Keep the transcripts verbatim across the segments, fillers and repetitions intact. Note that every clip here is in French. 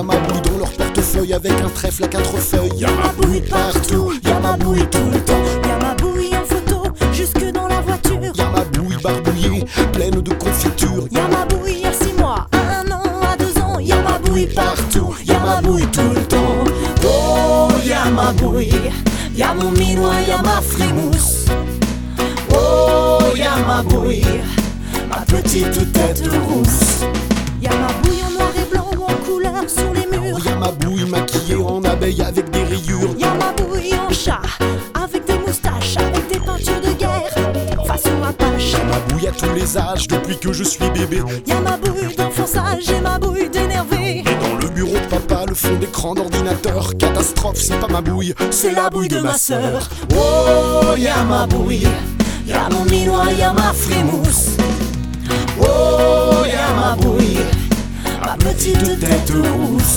ma bouille dans leur portefeuille avec un trèfle à quatre feuilles. Y'a ma bouille partout, y'a ma bouille tout le temps. Y'a ma bouille en photo, jusque dans la voiture. Y'a ma bouille barbouillée, pleine de confiture. Y'a ma bouille à six mois, à un an, à deux ans. Y'a ma bouille partout, y'a ma bouille tout le temps. Oh, y'a ma bouille, y'a mon minois, y'a ma frimousse. Oh, y'a ma bouille, ma petite tête rousse. Y'a ma bouille en noir et blanc ou en couleur sur les murs. Y'a ma bouille maquillée en abeille avec des rayures. Y'a ma bouille en chat, avec des moustaches, avec des peintures de guerre, façon Apache. Y'a ma bouille à tous les âges depuis que je suis bébé. Y'a ma bouille d'enfant sage et ma bouille d'énervé. Et dans le bureau de papa, le fond d'écran d'ordinateur. Catastrophe, c'est pas ma bouille, c'est la bouille de ma sœur. Oh, y'a ma bouille, y'a mon minois, y'a ma frimousse. Oh, y'a ma bouille, ma petite tête rousse.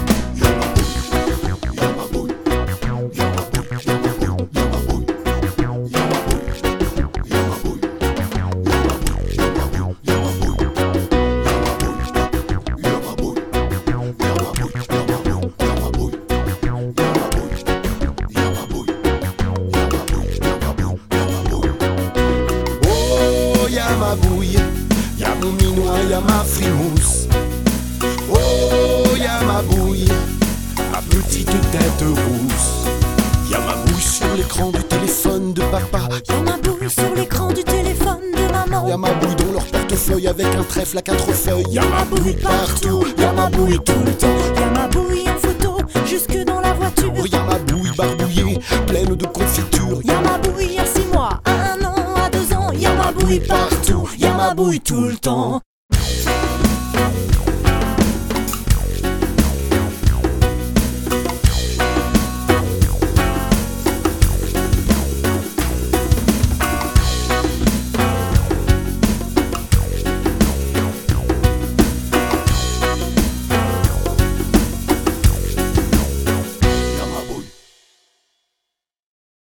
Y'a ma bouille, y'a mon minois, y'a ma frimousse. Oh, y'a ma bouille, ma petite tête rousse. Y'a ma bouille sur l'écran du téléphone de papa. Y'a ma bouille sur l'écran du téléphone de maman. Y'a ma bouille dans leur portefeuille avec un trèfle à quatre feuilles. Y'a ma bouille partout, y'a ma bouille tout le temps. Y'a ma bouille en photo, jusque dans la voiture. Y'a ma bouille barbouillée, pleine de confiture. Y'a ma bouille à six mois, à un an, à deux ans. Y'a ma bouille partout, y'a ma bouille tout le temps.